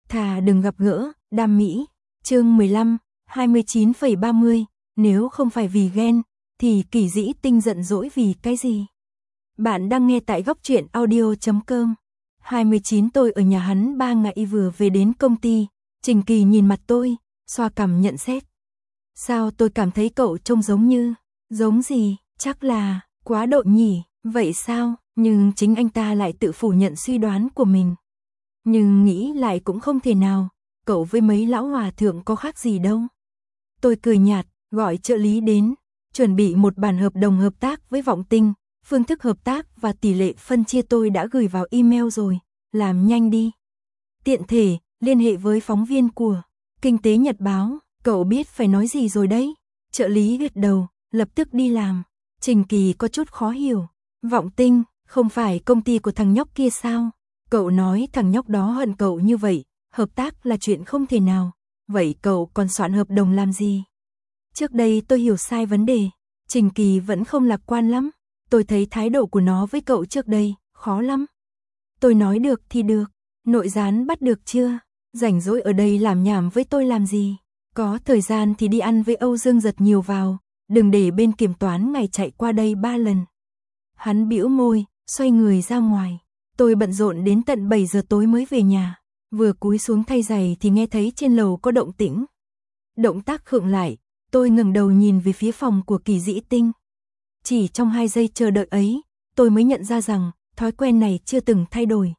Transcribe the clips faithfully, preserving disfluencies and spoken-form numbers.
Thà đừng gặp gỡ, đam mỹ. Chương mười lăm, hai mươi chín phẩy ba mươi, nếu không phải vì ghen, thì Kỳ Dĩ Tinh giận dỗi vì cái gì? Bạn đang nghe tại góc truyện audio chấm com. hai mươi chín tôi ở nhà hắn ba ngày vừa về đến công ty, Trình Kỳ nhìn mặt tôi, xoa cằm nhận xét. Sao tôi cảm thấy cậu trông giống như, giống gì, chắc là, quá độ nhỉ, vậy sao, nhưng chính anh ta lại tự phủ nhận suy đoán của mình. Nhưng nghĩ lại cũng không thể nào, cậu với mấy lão hòa thượng có khác gì đâu. Tôi cười nhạt, gọi trợ lý đến, chuẩn bị một bản hợp đồng hợp tác với Vọng Tinh, phương thức hợp tác và tỷ lệ phân chia tôi đã gửi vào email rồi, làm nhanh đi. Tiện thể, liên hệ với phóng viên của Kinh tế Nhật Báo, cậu biết phải nói gì rồi đấy. Trợ lý gật đầu, lập tức đi làm. Trình Kỳ có chút khó hiểu, Vọng Tinh, không phải công ty của thằng nhóc kia sao? Cậu nói thằng nhóc đó hận cậu như vậy, hợp tác là chuyện không thể nào. Vậy cậu còn soạn hợp đồng làm gì? Trước đây tôi hiểu sai vấn đề, Trình Kỳ vẫn không lạc quan lắm. Tôi thấy thái độ của nó với cậu trước đây, khó lắm. Tôi nói được thì được, nội gián bắt được chưa? Rảnh rỗi ở đây làm nhảm với tôi làm gì? Có thời gian thì đi ăn với Âu Dương Giật nhiều vào, đừng để bên kiểm toán ngày chạy qua đây ba lần. Hắn bĩu môi, xoay người ra ngoài. Tôi bận rộn đến tận bảy giờ tối mới về nhà. Vừa cúi xuống thay giày thì nghe thấy trên lầu có động tĩnh. Động tác khựng lại, tôi ngẩng đầu nhìn về phía phòng của Kỳ Dĩ Tinh. Chỉ trong hai giây chờ đợi ấy, tôi mới nhận ra rằng thói quen này chưa từng thay đổi.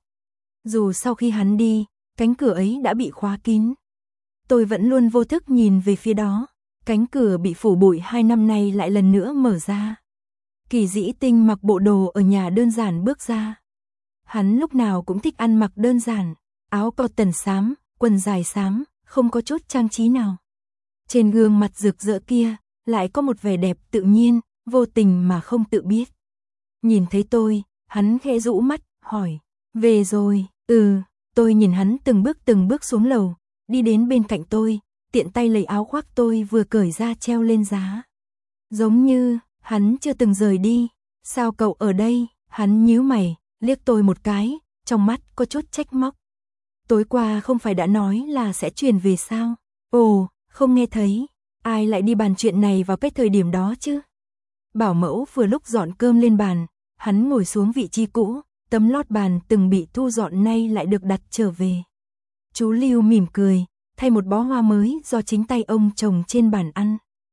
Dù sau khi hắn đi, cánh cửa ấy đã bị khóa kín. Tôi vẫn luôn vô thức nhìn về phía đó. Cánh cửa bị phủ bụi hai năm nay lại lần nữa mở ra. Kỳ Dĩ Tinh mặc bộ đồ ở nhà đơn giản bước ra. Hắn lúc nào cũng thích ăn mặc đơn giản, áo cotton xám, quần dài xám, không có chút trang trí nào. Trên gương mặt rực rỡ kia, lại có một vẻ đẹp tự nhiên, vô tình mà không tự biết. Nhìn thấy tôi, hắn khẽ rũ mắt, hỏi, về rồi, ừ, tôi nhìn hắn từng bước từng bước xuống lầu, đi đến bên cạnh tôi, tiện tay lấy áo khoác tôi vừa cởi ra treo lên giá. Giống như, hắn chưa từng rời đi, sao cậu ở đây, hắn nhíu mày, liếc tôi một cái, trong mắt có chút trách móc. Tối qua không phải đã nói là sẽ chuyển về sao? Ồ, không nghe thấy, ai lại đi bàn chuyện này vào cái thời điểm đó chứ? Bảo mẫu vừa lúc dọn cơm lên bàn, hắn ngồi xuống vị trí cũ, tấm lót bàn từng bị thu dọn nay lại được đặt trở về. Chú Lưu mỉm cười, thay một bó hoa mới do chính tay ông trồng trên bàn ăn.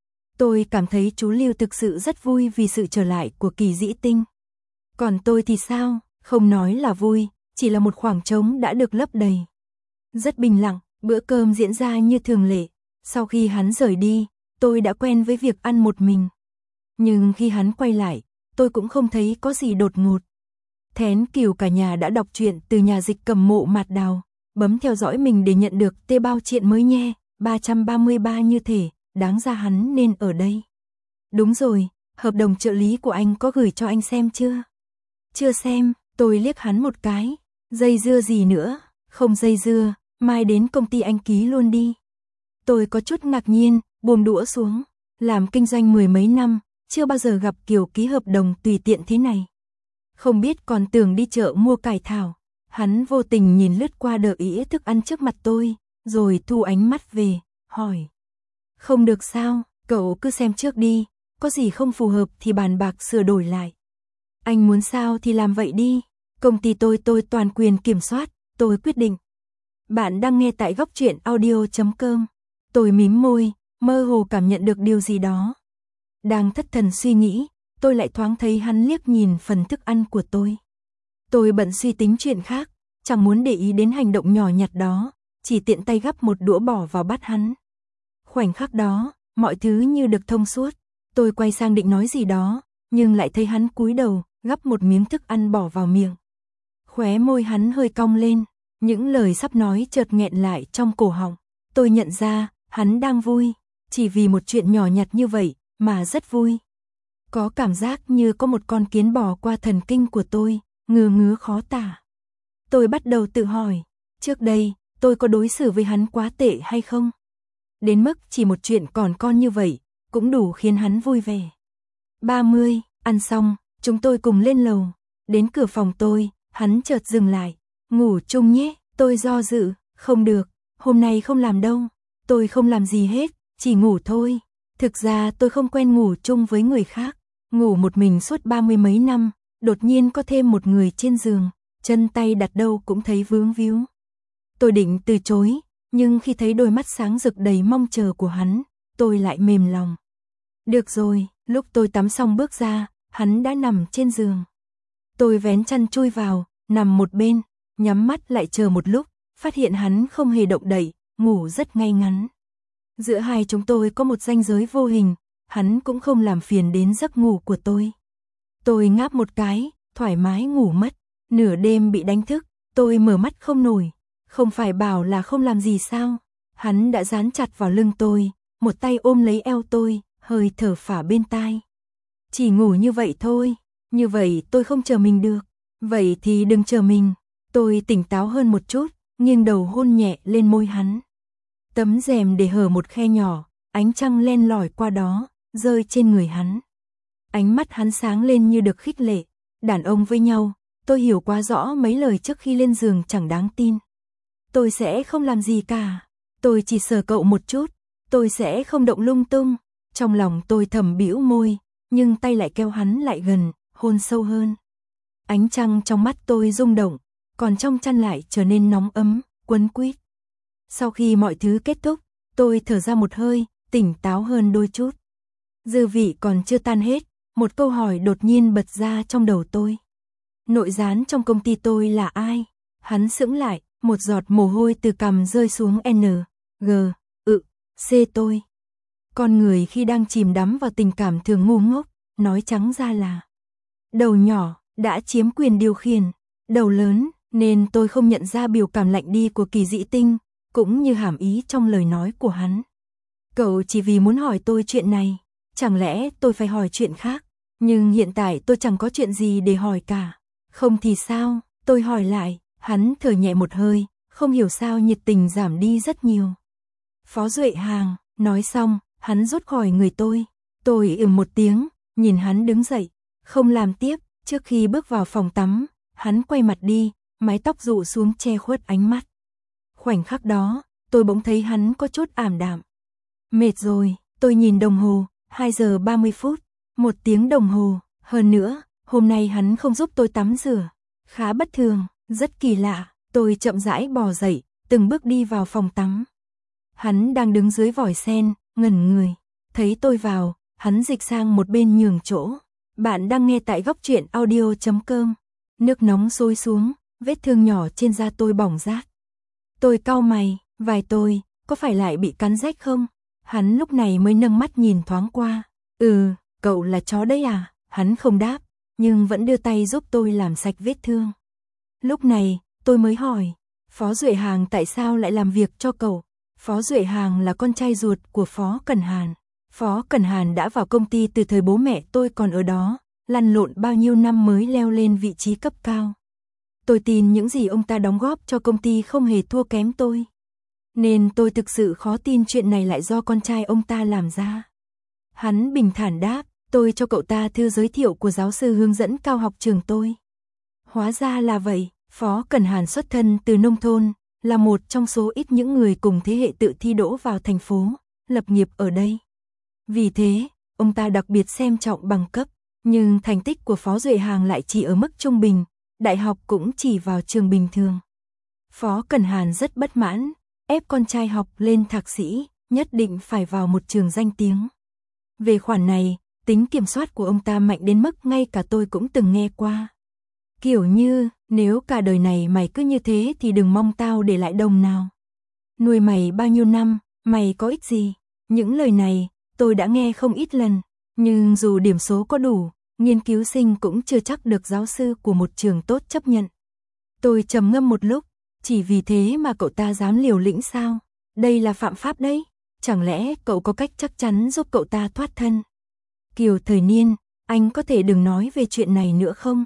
Tôi cảm thấy chú Lưu thực sự rất vui vì sự trở lại của Kỳ Dĩ Tinh. Còn tôi thì sao, không nói là vui, chỉ là một khoảng trống đã được lấp đầy. Rất bình lặng, bữa cơm diễn ra như thường lệ. Sau khi hắn rời đi, tôi đã quen với việc ăn một mình. Nhưng khi hắn quay lại, tôi cũng không thấy có gì đột ngột. Thén Kiều cả nhà đã đọc truyện từ nhà dịch Cầm Mộ Mạt Đào. Bấm theo dõi mình để nhận được tê bao truyện mới nhé, ba trăm ba mươi ba như thể, đáng ra hắn nên ở đây. Đúng rồi, hợp đồng trợ lý của anh có gửi cho anh xem chưa? Chưa xem, tôi liếc hắn một cái, dây dưa gì nữa, không dây dưa, mai đến công ty anh ký luôn đi. Tôi có chút ngạc nhiên, buông đũa xuống, làm kinh doanh mười mấy năm, chưa bao giờ gặp kiểu ký hợp đồng tùy tiện thế này. Không biết còn tưởng đi chợ mua cải thảo. Hắn vô tình nhìn lướt qua đợi ý thức ăn trước mặt tôi, rồi thu ánh mắt về, hỏi. Không được sao, cậu cứ xem trước đi, có gì không phù hợp thì bàn bạc sửa đổi lại. Anh muốn sao thì làm vậy đi, công ty tôi tôi toàn quyền kiểm soát, tôi quyết định. Bạn đang nghe tại góc truyện audio chấm com. Tôi mím môi, mơ hồ cảm nhận được điều gì đó. Đang thất thần suy nghĩ, tôi lại thoáng thấy hắn liếc nhìn phần thức ăn của tôi. Tôi bận suy tính chuyện khác, chẳng muốn để ý đến hành động nhỏ nhặt đó, chỉ tiện tay gắp một đũa bỏ vào bát hắn. Khoảnh khắc đó, mọi thứ như được thông suốt, tôi quay sang định nói gì đó, nhưng lại thấy hắn cúi đầu, gắp một miếng thức ăn bỏ vào miệng. Khóe môi hắn hơi cong lên, những lời sắp nói chợt nghẹn lại trong cổ họng. Tôi nhận ra, hắn đang vui, chỉ vì một chuyện nhỏ nhặt như vậy, mà rất vui. Có cảm giác như có một con kiến bò qua thần kinh của tôi, ngứa ngứa khó tả. Tôi bắt đầu tự hỏi, trước đây, tôi có đối xử với hắn quá tệ hay không? Đến mức chỉ một chuyện còn con như vậy, cũng đủ khiến hắn vui vẻ. ba mươi, ăn xong, chúng tôi cùng lên lầu. Đến cửa phòng tôi, hắn chợt dừng lại. Ngủ chung nhé, tôi do dự, Không được, hôm nay không làm đâu. Tôi không làm gì hết, chỉ ngủ thôi. Thực ra tôi không quen ngủ chung với người khác. Ngủ một mình suốt ba mươi mấy năm, đột nhiên có thêm một người trên giường, chân tay đặt đâu cũng thấy vướng víu. Tôi định từ chối, nhưng khi thấy đôi mắt sáng rực đầy mong chờ của hắn, tôi lại mềm lòng. Được rồi, lúc tôi tắm xong bước ra, hắn đã nằm trên giường. Tôi vén chăn chui vào, nằm một bên, nhắm mắt lại chờ một lúc, phát hiện hắn không hề động đậy, ngủ rất ngay ngắn. Giữa hai chúng tôi có một ranh giới vô hình, hắn cũng không làm phiền đến giấc ngủ của tôi. Tôi ngáp một cái, thoải mái ngủ mất. Nửa đêm bị đánh thức, tôi mở mắt không nổi. Không phải bảo là không làm gì sao? Hắn đã dán chặt vào lưng tôi, một tay ôm lấy eo tôi, hơi thở phả bên tai. Chỉ ngủ như vậy thôi, như vậy tôi không chờ mình được. Vậy thì đừng chờ mình. Tôi tỉnh táo hơn một chút, nghiêng đầu hôn nhẹ lên môi hắn. Tấm rèm để hở một khe nhỏ, ánh trăng len lỏi qua đó, rơi trên người hắn. Ánh mắt hắn sáng lên như được khích lệ. Đàn ông với nhau, tôi hiểu quá rõ mấy lời trước khi lên giường chẳng đáng tin. Tôi sẽ không làm gì cả. Tôi chỉ sờ cậu một chút. Tôi sẽ không động lung tung. Trong lòng tôi thầm bĩu môi, nhưng tay lại kéo hắn lại gần, hôn sâu hơn. Ánh trăng trong mắt tôi rung động, còn trong chăn lại trở nên nóng ấm, quấn quýt. Sau khi mọi thứ kết thúc, tôi thở ra một hơi, tỉnh táo hơn đôi chút. Dư vị còn chưa tan hết, một câu hỏi đột nhiên bật ra trong đầu tôi. Nội gián trong công ty tôi là ai? Hắn sững lại, một giọt mồ hôi từ cằm rơi xuống N, G, ự, C tôi. Con người khi đang chìm đắm vào tình cảm thường ngu ngốc, nói trắng ra là đầu nhỏ đã chiếm quyền điều khiển, đầu lớn nên tôi không nhận ra biểu cảm lạnh đi của Kỳ Dĩ Tinh, cũng như hàm ý trong lời nói của hắn. Cậu chỉ vì muốn hỏi tôi chuyện này, chẳng lẽ tôi phải hỏi chuyện khác? Nhưng hiện tại tôi chẳng có chuyện gì để hỏi cả. Không thì sao? Tôi hỏi lại, hắn thở nhẹ một hơi, không hiểu sao nhiệt tình giảm đi rất nhiều. Phó Duệ Hàng, nói xong, hắn rút khỏi người tôi. Tôi ừm một tiếng, nhìn hắn đứng dậy, không làm tiếp. Trước khi bước vào phòng tắm, hắn quay mặt đi, mái tóc rủ xuống che khuất ánh mắt. Khoảnh khắc đó, tôi bỗng thấy hắn có chút ảm đạm. Mệt rồi, tôi nhìn đồng hồ, hai giờ ba mươi phút, một tiếng đồng hồ. Hơn nữa, hôm nay hắn không giúp tôi tắm rửa. Khá bất thường, rất kỳ lạ. Tôi chậm rãi bò dậy, từng bước đi vào phòng tắm. Hắn đang đứng dưới vòi sen, ngẩn người. Thấy tôi vào, hắn dịch sang một bên nhường chỗ. Bạn đang nghe tại góc truyện audio chấm com. Nước nóng sôi xuống, vết thương nhỏ trên da tôi bỏng rát. Tôi cau mày, vai tôi, có phải lại bị cắn rách không? Hắn lúc này mới nâng mắt nhìn thoáng qua. Ừ, cậu là chó đấy à? Hắn không đáp, nhưng vẫn đưa tay giúp tôi làm sạch vết thương. Lúc này, tôi mới hỏi, Phó Duệ Hàng tại sao lại làm việc cho cậu? Phó Duệ Hàng là con trai ruột của Phó Cẩn Hàn. Phó Cẩn Hàn đã vào công ty từ thời bố mẹ tôi còn ở đó, lăn lộn bao nhiêu năm mới leo lên vị trí cấp cao. Tôi tin những gì ông ta đóng góp cho công ty không hề thua kém tôi. Nên tôi thực sự khó tin chuyện này lại do con trai ông ta làm ra. Hắn bình thản đáp, tôi cho cậu ta thư giới thiệu của giáo sư hướng dẫn cao học trường tôi. Hóa ra là vậy, Phó Cẩn Hàn xuất thân từ nông thôn, là một trong số ít những người cùng thế hệ tự thi đỗ vào thành phố, lập nghiệp ở đây. Vì thế, ông ta đặc biệt xem trọng bằng cấp, nhưng thành tích của Phó Duệ Hàng lại chỉ ở mức trung bình, đại học cũng chỉ vào trường bình thường. Phó Cẩn Hàn rất bất mãn, ép con trai học lên thạc sĩ, nhất định phải vào một trường danh tiếng. Về khoản này, tính kiểm soát của ông ta mạnh đến mức ngay cả tôi cũng từng nghe qua. Kiểu như, nếu cả đời này mày cứ như thế thì đừng mong tao để lại đồng nào. Nuôi mày bao nhiêu năm, mày có ích gì? Những lời này, tôi đã nghe không ít lần, nhưng dù điểm số có đủ, nghiên cứu sinh cũng chưa chắc được giáo sư của một trường tốt chấp nhận. Tôi trầm ngâm một lúc, chỉ vì thế mà cậu ta dám liều lĩnh sao? Đây là phạm pháp đấy, chẳng lẽ cậu có cách chắc chắn giúp cậu ta thoát thân? Kiều Thời Niên, anh có thể đừng nói về chuyện này nữa không?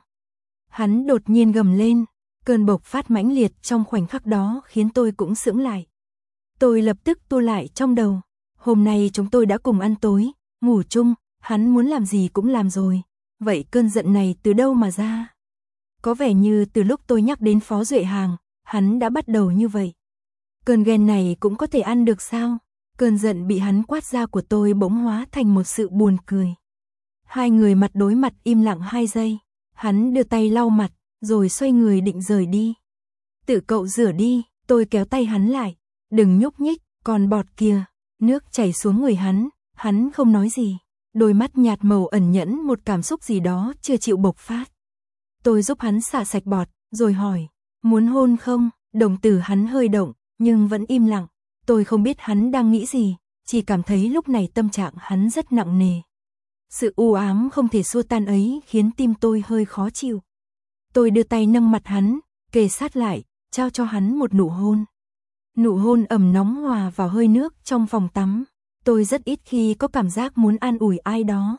Hắn đột nhiên gầm lên, cơn bộc phát mãnh liệt trong khoảnh khắc đó khiến tôi cũng sững lại. Tôi lập tức tua lại trong đầu, hôm nay chúng tôi đã cùng ăn tối, ngủ chung, hắn muốn làm gì cũng làm rồi, vậy cơn giận này từ đâu mà ra? Có vẻ như từ lúc tôi nhắc đến Phó Duệ Hàng, hắn đã bắt đầu như vậy. Cơn ghen này cũng có thể ăn được sao? Cơn giận bị hắn quát ra của tôi bỗng hóa thành một sự buồn cười. Hai người mặt đối mặt im lặng hai giây. Hắn đưa tay lau mặt, rồi xoay người định rời đi. Tự cậu rửa đi, tôi kéo tay hắn lại. Đừng nhúc nhích, còn bọt kìa. Nước chảy xuống người hắn, hắn không nói gì. Đôi mắt nhạt màu ẩn nhẫn một cảm xúc gì đó chưa chịu bộc phát. Tôi giúp hắn xả sạch bọt, rồi hỏi, muốn hôn không? Đồng tử hắn hơi động, nhưng vẫn im lặng. Tôi không biết hắn đang nghĩ gì, chỉ cảm thấy lúc này tâm trạng hắn rất nặng nề. Sự u ám không thể xua tan ấy khiến tim tôi hơi khó chịu. Tôi đưa tay nâng mặt hắn, kề sát lại, trao cho hắn một nụ hôn. Nụ hôn ẩm nóng hòa vào hơi nước trong phòng tắm. Tôi rất ít khi có cảm giác muốn an ủi ai đó.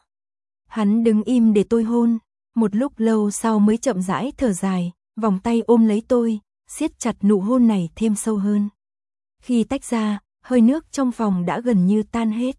Hắn đứng im để tôi hôn, một lúc lâu sau mới chậm rãi thở dài, vòng tay ôm lấy tôi, siết chặt nụ hôn này thêm sâu hơn. Khi tách ra, hơi nước trong phòng đã gần như tan hết.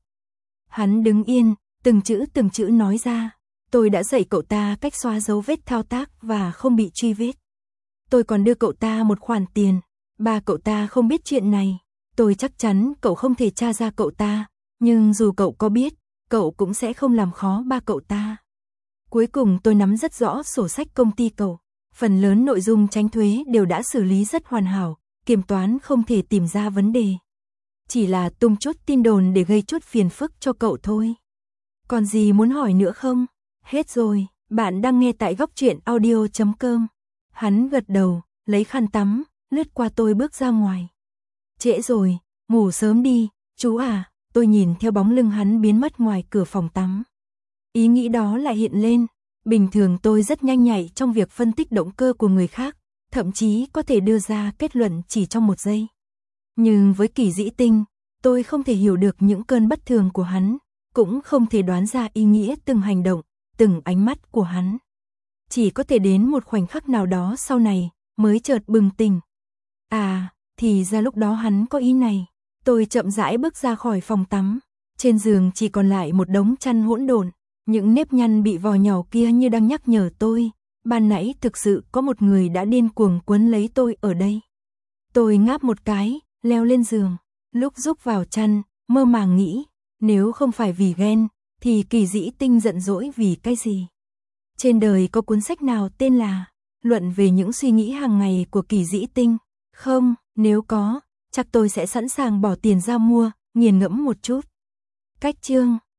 Hắn đứng yên, từng chữ từng chữ nói ra, tôi đã dạy cậu ta cách xóa dấu vết thao tác và không bị truy vết. Tôi còn đưa cậu ta một khoản tiền, ba cậu ta không biết chuyện này. Tôi chắc chắn cậu không thể tra ra cậu ta, nhưng dù cậu có biết, cậu cũng sẽ không làm khó ba cậu ta. Cuối cùng tôi nắm rất rõ sổ sách công ty cậu, phần lớn nội dung tránh thuế đều đã xử lý rất hoàn hảo, kiểm toán không thể tìm ra vấn đề. Chỉ là tung chút tin đồn để gây chút phiền phức cho cậu thôi. Còn gì muốn hỏi nữa không? Hết rồi, bạn đang nghe tại góc truyện audio chấm com. Hắn gật đầu, lấy khăn tắm, lướt qua tôi bước ra ngoài. Trễ rồi, ngủ sớm đi, chú à. Tôi nhìn theo bóng lưng hắn biến mất ngoài cửa phòng tắm. Ý nghĩ đó lại hiện lên. Bình thường tôi rất nhanh nhạy trong việc phân tích động cơ của người khác, thậm chí có thể đưa ra kết luận chỉ trong một giây. Nhưng với Kỳ Dĩ Tinh, tôi không thể hiểu được những cơn bất thường của hắn, cũng không thể đoán ra ý nghĩa từng hành động, từng ánh mắt của hắn. Chỉ có thể đến một khoảnh khắc nào đó sau này, mới chợt bừng tỉnh. À, thì ra lúc đó hắn có ý này. Tôi chậm rãi bước ra khỏi phòng tắm. Trên giường chỉ còn lại một đống chăn hỗn độn. Những nếp nhăn bị vò nhỏ kia như đang nhắc nhở tôi. Ban nãy thực sự có một người đã điên cuồng quấn lấy tôi ở đây. Tôi ngáp một cái, leo lên giường. Lúc rúc vào chăn, mơ màng nghĩ. Nếu không phải vì ghen, thì Kỳ Dĩ Tinh giận dỗi vì cái gì? Trên đời có cuốn sách nào tên là Luận về những suy nghĩ hàng ngày của Kỳ Dĩ Tinh? Không, nếu có, chắc tôi sẽ sẵn sàng bỏ tiền ra mua, nghiền ngẫm một chút. Cách chương